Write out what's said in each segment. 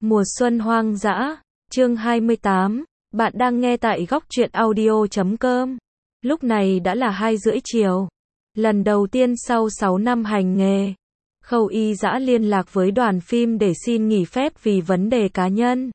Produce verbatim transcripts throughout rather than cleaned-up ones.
Mùa xuân hoang dã, chương hai mươi tám, bạn đang nghe tại góc truyện audio chấm com. Lúc này đã là hai rưỡi chiều. Lần đầu tiên sau sáu năm hành nghề, Khâu Y Dã liên lạc với đoàn phim để xin nghỉ phép vì vấn đề cá nhân.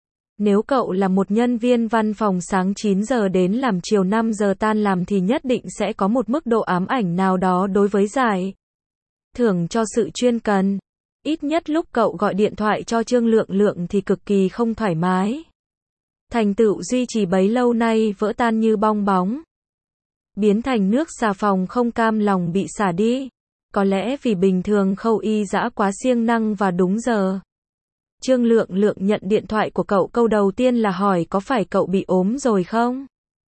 Nếu cậu là một nhân viên văn phòng sáng chín giờ đến làm chiều năm giờ tan làm thì nhất định sẽ có một mức độ ám ảnh nào đó đối với giải thưởng cho sự chuyên cần. Ít nhất lúc cậu gọi điện thoại cho Trương Lượng Lượng thì cực kỳ không thoải mái. Thành tựu duy trì bấy lâu nay vỡ tan như bong bóng, biến thành nước xà phòng không cam lòng bị xả đi. Có lẽ vì bình thường Khâu Y Dã quá siêng năng và đúng giờ. Trương Lượng Lượng nhận điện thoại của cậu, câu đầu tiên là hỏi có phải cậu bị ốm rồi không?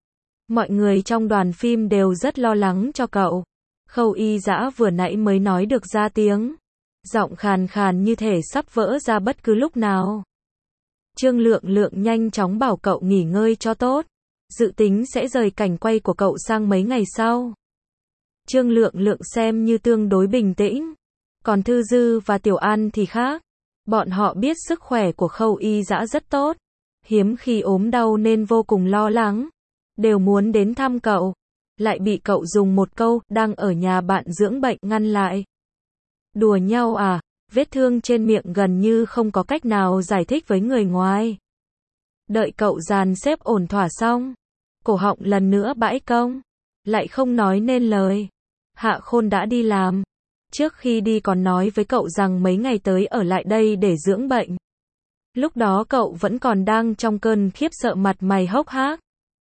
Mọi người trong đoàn phim đều rất lo lắng cho cậu. Khâu Y Dã vừa nãy mới nói được ra tiếng, giọng khàn khàn như thể sắp vỡ ra bất cứ lúc nào. Trương Lượng Lượng nhanh chóng bảo cậu nghỉ ngơi cho tốt, dự tính sẽ rời cảnh quay của cậu sang mấy ngày sau. Trương Lượng Lượng xem như tương đối bình tĩnh, còn Thư Dư và Tiểu An thì khác. Bọn họ biết sức khỏe của Khâu Y Dã rất tốt, hiếm khi ốm đau nên vô cùng lo lắng, đều muốn đến thăm cậu, lại bị cậu dùng một câu đang ở nhà bạn dưỡng bệnh ngăn lại. Đùa nhau à? Vết thương trên miệng gần như không có cách nào giải thích với người ngoài. Đợi cậu dàn xếp ổn thỏa xong, cổ họng lần nữa bãi công, lại không nói nên lời. Hạ Khôn đã đi làm. Trước khi đi còn nói với cậu rằng mấy ngày tới ở lại đây để dưỡng bệnh. Lúc đó cậu vẫn còn đang trong cơn khiếp sợ, mặt mày hốc hác.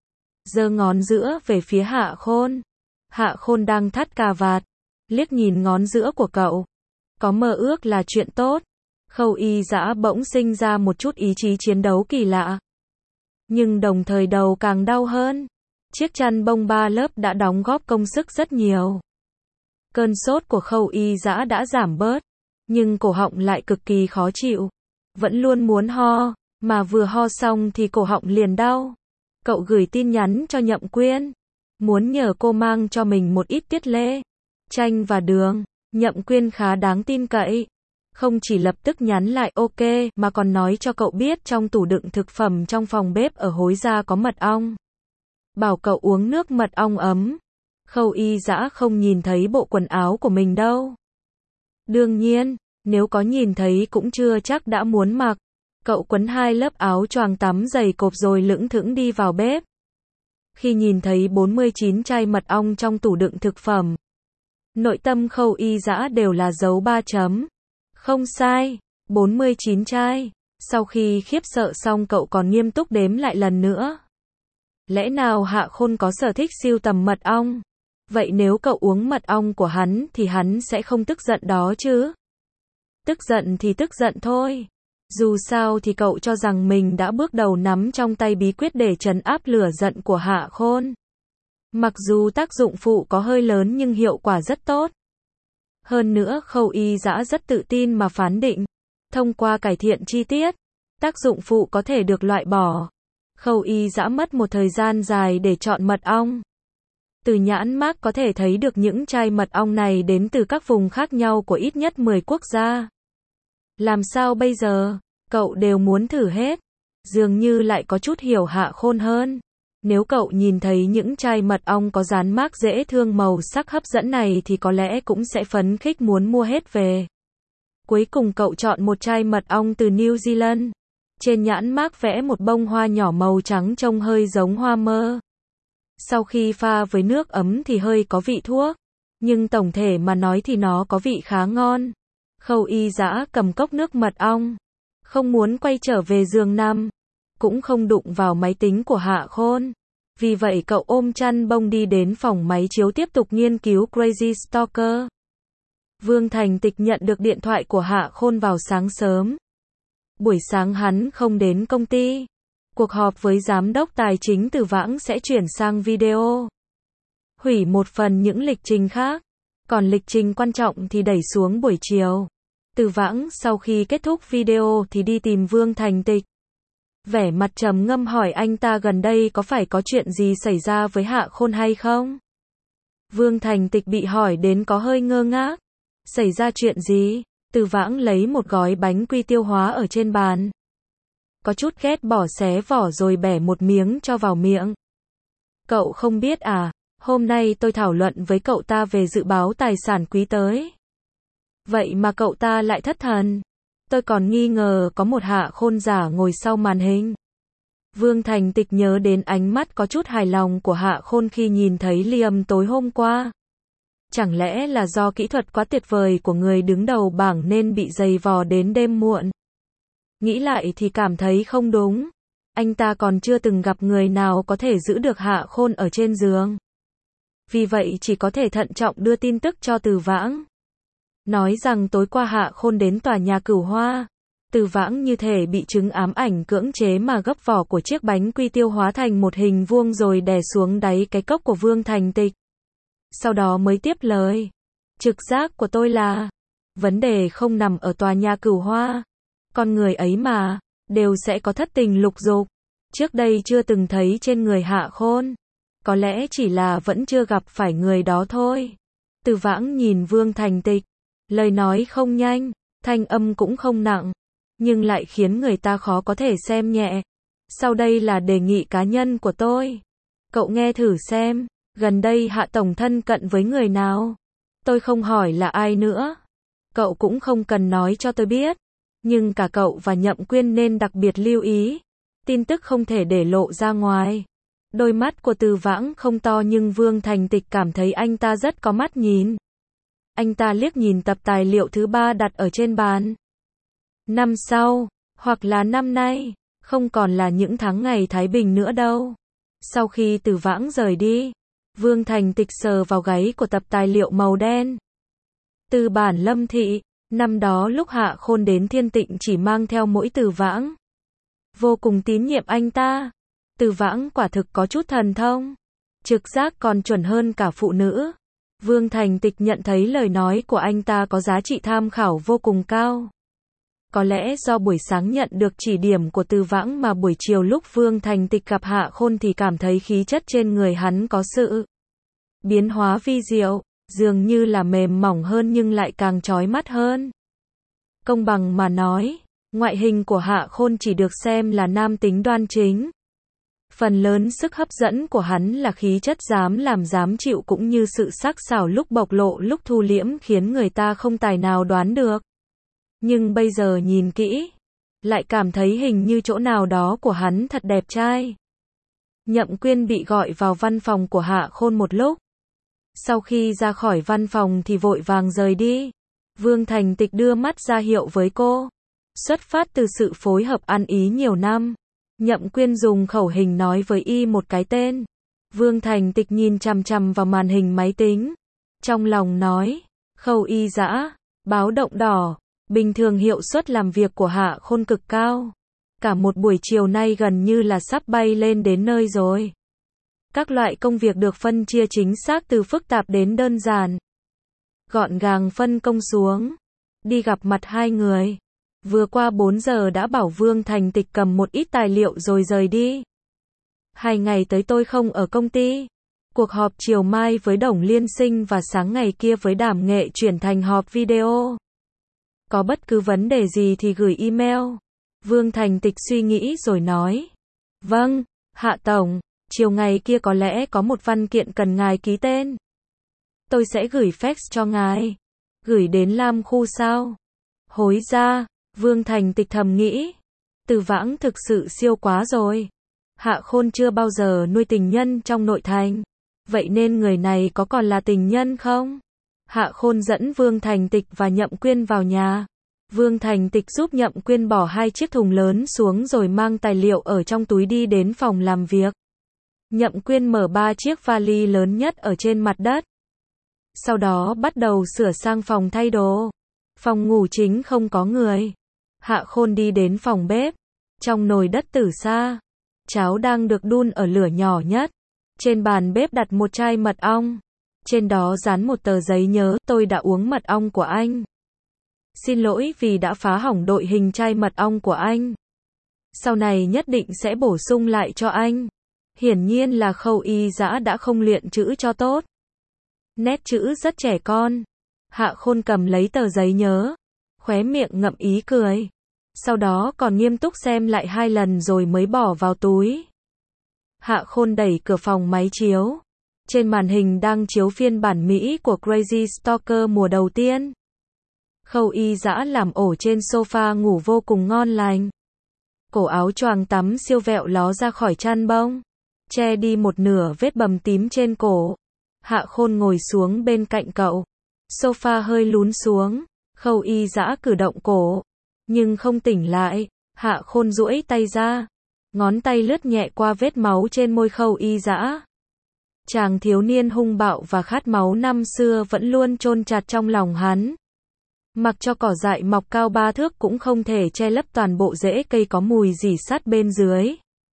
Giơ ngón giữa về phía Hạ Khôn. Hạ Khôn đang thắt cà vạt, liếc nhìn ngón giữa của cậu. Có mơ ước là chuyện tốt. Khâu Y Dã bỗng sinh ra một chút ý chí chiến đấu kỳ lạ. Nhưng đồng thời đầu càng đau hơn. Chiếc chăn bông ba lớp đã đóng góp công sức rất nhiều. Cơn sốt của Khâu Y Dã đã giảm bớt, nhưng cổ họng lại cực kỳ khó chịu. Vẫn luôn muốn ho, mà vừa ho xong thì cổ họng liền đau. Cậu gửi tin nhắn cho Nhậm Quyên, muốn nhờ cô mang cho mình một ít tiết lê, chanh và đường. Nhậm Quyên khá đáng tin cậy, không chỉ lập tức nhắn lại ok mà còn nói cho cậu biết trong tủ đựng thực phẩm trong phòng bếp ở Hối Gia có mật ong. Bảo cậu uống nước mật ong ấm. Khâu Y Dã không nhìn thấy bộ quần áo của mình đâu. Đương nhiên, nếu có nhìn thấy cũng chưa chắc đã muốn mặc. Cậu quấn hai lớp áo choàng tắm dày cộp rồi lững thững đi vào bếp. Khi nhìn thấy bốn mươi chín chai mật ong trong tủ đựng thực phẩm, nội tâm Khâu Y Dã đều là dấu ba chấm. Không sai, bốn mươi chín chai. Sau khi khiếp sợ xong cậu còn nghiêm túc đếm lại lần nữa. Lẽ nào Hạ Khôn có sở thích sưu tầm mật ong? Vậy nếu cậu uống mật ong của hắn thì hắn sẽ không tức giận đó chứ? Tức giận thì tức giận thôi. Dù sao thì cậu cho rằng mình đã bước đầu nắm trong tay bí quyết để trấn áp lửa giận của Hạ Khôn. Mặc dù tác dụng phụ có hơi lớn nhưng hiệu quả rất tốt. Hơn nữa Khâu Y Dã rất tự tin mà phán định, thông qua cải thiện chi tiết, tác dụng phụ có thể được loại bỏ. Khâu Y Dã mất một thời gian dài để chọn mật ong. Từ nhãn mác có thể thấy được những chai mật ong này đến từ các vùng khác nhau của ít nhất mười quốc gia. Làm sao bây giờ? Cậu đều muốn thử hết. Dường như lại có chút hiểu Hạ Khôn hơn. Nếu cậu nhìn thấy những chai mật ong có dán mác dễ thương màu sắc hấp dẫn này thì có lẽ cũng sẽ phấn khích muốn mua hết về. Cuối cùng cậu chọn một chai mật ong từ New Zealand. Trên nhãn mác vẽ một bông hoa nhỏ màu trắng trông hơi giống hoa mơ. Sau khi pha với nước ấm thì hơi có vị thuốc, nhưng tổng thể mà nói thì nó có vị khá ngon. Khâu Y Dã cầm cốc nước mật ong, không muốn quay trở về giường nằm, cũng không đụng vào máy tính của Hạ Khôn. Vì vậy cậu ôm chăn bông đi đến phòng máy chiếu tiếp tục nghiên cứu Crazy Stalker. Vương Thành Tịch nhận được điện thoại của Hạ Khôn vào sáng sớm. Buổi sáng hắn không đến công ty. Cuộc họp với giám đốc tài chính Từ Vãng sẽ chuyển sang video. Hủy một phần những lịch trình khác, còn lịch trình quan trọng thì đẩy xuống buổi chiều. Từ Vãng sau khi kết thúc video thì đi tìm Vương Thành Tịch. Vẻ mặt trầm ngâm hỏi anh ta gần đây có phải có chuyện gì xảy ra với Hạ Khôn hay không? Vương Thành Tịch bị hỏi đến có hơi ngơ ngác. Xảy ra chuyện gì? Từ Vãng lấy một gói bánh quy tiêu hóa ở trên bàn. có chút ghét bỏ xé vỏ rồi bẻ một miếng cho vào miệng. Cậu không biết à, hôm nay tôi thảo luận với cậu ta về dự báo tài sản quý tới. Vậy mà cậu ta lại thất thần. Tôi còn nghi ngờ có một Hạ Khôn giả ngồi sau màn hình. Vương Thành Tịch nhớ đến ánh mắt có chút hài lòng của Hạ Khôn khi nhìn thấy Liam tối hôm qua. Chẳng lẽ là do kỹ thuật quá tuyệt vời của người đứng đầu bảng nên bị giày vò đến đêm muộn? Nghĩ lại thì cảm thấy không đúng. Anh ta còn chưa từng gặp người nào có thể giữ được Hạ Khôn ở trên giường. Vì vậy chỉ có thể thận trọng đưa tin tức cho Từ Vãng. Nói rằng tối qua Hạ Khôn đến tòa nhà Cửu Hoa. Từ Vãng như thể bị chứng ám ảnh cưỡng chế mà gấp vỏ của chiếc bánh quy tiêu hóa thành một hình vuông rồi đè xuống đáy cái cốc của Vương Thành Tịch. Sau đó mới tiếp lời. Trực giác của tôi là, vấn đề không nằm ở tòa nhà Cửu Hoa. Con người ấy mà, đều sẽ có thất tình lục dục. Trước đây chưa từng thấy trên người Hạ Khôn. Có lẽ chỉ là vẫn chưa gặp phải người đó thôi. Từ Vãng nhìn Vương Thành Tịch. Lời nói không nhanh, thanh âm cũng không nặng. Nhưng lại khiến người ta khó có thể xem nhẹ. Sau đây là đề nghị cá nhân của tôi. Cậu nghe thử xem, gần đây Hạ Tổng thân cận với người nào? Tôi không hỏi là ai nữa. Cậu cũng không cần nói cho tôi biết. Nhưng cả cậu và Nhậm Quyên nên đặc biệt lưu ý. Tin tức không thể để lộ ra ngoài. Đôi mắt của Từ Vãng không to nhưng Vương Thành Tịch cảm thấy anh ta rất có mắt nhìn. Anh ta liếc nhìn tập tài liệu thứ ba đặt ở trên bàn. Năm sau, hoặc là năm nay, không còn là những tháng ngày thái bình nữa đâu. Sau khi Từ Vãng rời đi, Vương Thành Tịch sờ vào gáy của tập tài liệu màu đen. Tư bản Lâm Thị, năm đó lúc Hạ Khôn đến Thiên Tịnh chỉ mang theo mỗi Từ Vãng. Vô cùng tín nhiệm anh ta. Từ Vãng quả thực có chút thần thông. Trực giác còn chuẩn hơn cả phụ nữ. Vương Thành Tịch nhận thấy lời nói của anh ta có giá trị tham khảo vô cùng cao. Có lẽ do buổi sáng nhận được chỉ điểm của Từ Vãng mà buổi chiều lúc Vương Thành Tịch gặp Hạ Khôn thì cảm thấy khí chất trên người hắn có sự biến hóa vi diệu, dường như là mềm mỏng hơn nhưng lại càng chói mắt hơn. Công bằng mà nói, ngoại hình của Hạ Khôn chỉ được xem là nam tính đoan chính. Phần lớn sức hấp dẫn của hắn là khí chất dám làm dám chịu cũng như sự sắc sảo lúc bộc lộ lúc thu liễm khiến người ta không tài nào đoán được. Nhưng bây giờ nhìn kỹ, lại cảm thấy hình như chỗ nào đó của hắn thật đẹp trai. Nhậm Quyên bị gọi vào văn phòng của Hạ Khôn một lúc. Sau khi ra khỏi văn phòng thì vội vàng rời đi. Vương Thành Tịch đưa mắt ra hiệu với cô. Xuất phát từ sự phối hợp ăn ý nhiều năm, Nhậm Quyên dùng khẩu hình nói với y một cái tên. Vương Thành Tịch nhìn chằm chằm vào màn hình máy tính. Trong lòng nói, Khâu Y Dã, báo động đỏ. Bình thường hiệu suất làm việc của Hạ Khôn cực cao. Cả một buổi chiều nay gần như là sắp bay lên đến nơi rồi. Các loại công việc được phân chia chính xác từ phức tạp đến đơn giản. Gọn gàng phân công xuống. Đi gặp mặt hai người. Vừa qua bốn giờ đã bảo Vương Thành Tịch cầm một ít tài liệu rồi rời đi. Hai ngày tới tôi không ở công ty. Cuộc họp chiều mai với Đồng Liên Sinh và sáng ngày kia với Đàm Nghệ chuyển thành họp video. Có bất cứ vấn đề gì thì gửi email. Vương Thành Tịch suy nghĩ rồi nói. Vâng, Hạ Tổng, chiều ngày kia có lẽ có một văn kiện cần ngài ký tên. Tôi sẽ gửi fax cho ngài. Gửi đến Lam Khu sao? Hối ra, Vương Thành Tịch thầm nghĩ. Từ Vãng thực sự siêu quá rồi. Hạ Khôn chưa bao giờ nuôi tình nhân trong nội thành. Vậy nên người này có còn là tình nhân không? Hạ Khôn dẫn Vương Thành Tịch và Nhậm Quyên vào nhà. Vương Thành Tịch giúp Nhậm Quyên bỏ hai chiếc thùng lớn xuống rồi mang tài liệu ở trong túi đi đến phòng làm việc. Nhậm Quyên mở ba chiếc vali lớn nhất ở trên mặt đất. Sau đó bắt đầu sửa sang phòng thay đồ. Phòng ngủ chính không có người. Hạ Khôn đi đến phòng bếp. Trong nồi đất tử sa, cháo đang được đun ở lửa nhỏ nhất. Trên bàn bếp đặt một chai mật ong. Trên đó dán một tờ giấy nhớ, tôi đã uống mật ong của anh. Xin lỗi vì đã phá hỏng đội hình chai mật ong của anh. Sau này nhất định sẽ bổ sung lại cho anh. Hiển nhiên là Khâu Y Dã đã không luyện chữ cho tốt. Nét chữ rất trẻ con. Hạ Khôn cầm lấy tờ giấy nhớ. Khóe miệng ngậm ý cười. Sau đó còn nghiêm túc xem lại hai lần rồi mới bỏ vào túi. Hạ Khôn đẩy cửa phòng máy chiếu. Trên màn hình đang chiếu phiên bản Mỹ của Crazy Stalker mùa đầu tiên. Khâu Y Dã làm ổ trên sofa ngủ vô cùng ngon lành. Cổ áo choàng tắm siêu vẹo ló ra khỏi chăn bông, che đi một nửa vết bầm tím trên cổ. Hạ Khôn ngồi xuống bên cạnh cậu. Sofa hơi lún xuống. Khâu Y Dã cử động cổ, nhưng không tỉnh lại. Hạ Khôn duỗi tay ra. Ngón tay lướt nhẹ qua vết máu trên môi Khâu Y Dã. Chàng thiếu niên hung bạo và khát máu năm xưa vẫn luôn chôn chặt trong lòng hắn. Mặc cho cỏ dại mọc cao ba thước cũng không thể che lấp toàn bộ rễ cây có mùi rỉ sắt bên dưới.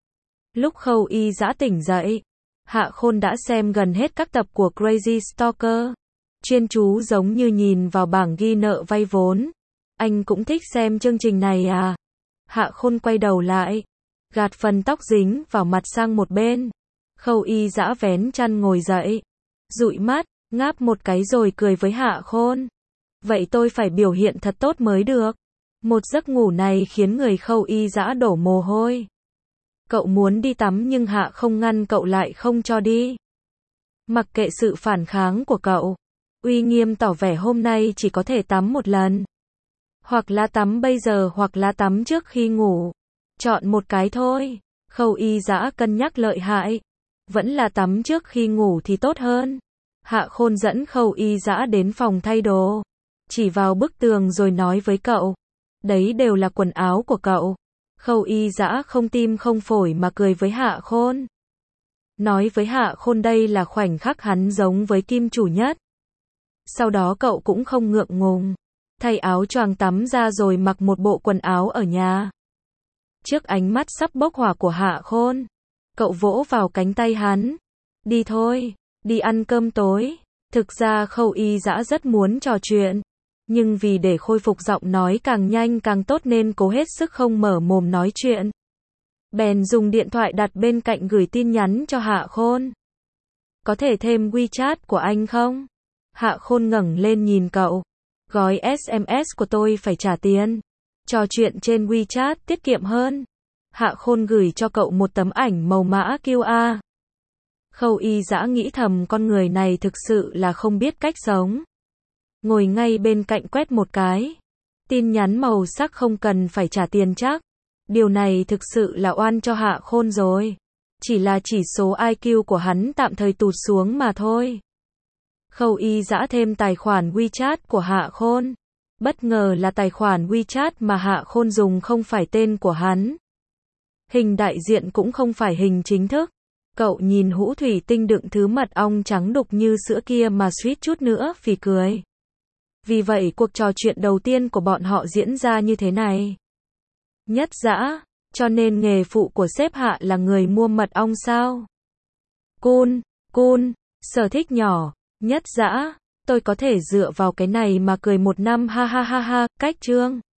Lúc Khâu Y Dã tỉnh dậy, Hạ Khôn đã xem gần hết các tập của Crazy Stalker. Chuyên chú giống như nhìn vào bảng ghi nợ vay vốn. Anh cũng thích xem chương trình này à? Hạ Khôn quay đầu lại, gạt phần tóc dính vào mặt sang một bên. Khâu Y Dã vén chăn ngồi dậy, dụi mắt, ngáp một cái rồi cười với Hạ Khôn. Vậy tôi phải biểu hiện thật tốt mới được. Một giấc ngủ này khiến người Khâu Y Dã đổ mồ hôi. Cậu muốn đi tắm nhưng Hạ không ngăn cậu lại không cho đi. Mặc kệ sự phản kháng của cậu, uy nghiêm tỏ vẻ hôm nay chỉ có thể tắm một lần. Hoặc là tắm bây giờ hoặc là tắm trước khi ngủ. Chọn một cái thôi. Khâu Y Dã cân nhắc lợi hại. Vẫn là tắm trước khi ngủ thì tốt hơn. Hạ Khôn dẫn Khâu Y Dã đến phòng thay đồ. Chỉ vào bức tường rồi nói với cậu. Đấy đều là quần áo của cậu. Khâu Y Dã không tim không phổi mà cười với Hạ Khôn. Nói với Hạ Khôn đây là khoảnh khắc hắn giống với Kim Chủ nhất. Sau đó cậu cũng không ngượng ngùng. Thay áo choàng tắm ra rồi mặc một bộ quần áo ở nhà. Trước ánh mắt sắp bốc hỏa của Hạ Khôn, cậu vỗ vào cánh tay hắn. Đi thôi, đi ăn cơm tối. Thực ra Khâu Y Dã rất muốn trò chuyện. Nhưng vì để khôi phục giọng nói càng nhanh càng tốt nên cố hết sức không mở mồm nói chuyện. Bèn dùng điện thoại đặt bên cạnh gửi tin nhắn cho Hạ Khôn. Có thể thêm WeChat của anh không? Hạ Khôn ngẩng lên nhìn cậu. Gói ét em ét của tôi phải trả tiền. Trò chuyện trên WeChat tiết kiệm hơn. Hạ Khôn gửi cho cậu một tấm ảnh màu mã quy rờ. Khâu Y Dã nghĩ thầm con người này thực sự là không biết cách sống. Ngồi ngay bên cạnh quét một cái. Tin nhắn màu sắc không cần phải trả tiền chắc. Điều này thực sự là oan cho Hạ Khôn rồi. Chỉ là chỉ số i kiu của hắn tạm thời tụt xuống mà thôi. Khâu Y Dã thêm tài khoản WeChat của Hạ Khôn. Bất ngờ là tài khoản WeChat mà Hạ Khôn dùng không phải tên của hắn. Hình đại diện cũng không phải hình chính thức. Cậu nhìn hũ thủy tinh đựng thứ mật ong trắng đục như sữa kia mà suýt chút nữa phì cười. Vì vậy cuộc trò chuyện đầu tiên của bọn họ diễn ra như thế này. Nhất Dã, cho nên nghề phụ của sếp Hạ là người mua mật ong sao? Cool, cool, sở thích nhỏ. Nhất Dã, tôi có thể dựa vào cái này mà cười một năm ha ha ha ha, cách chương.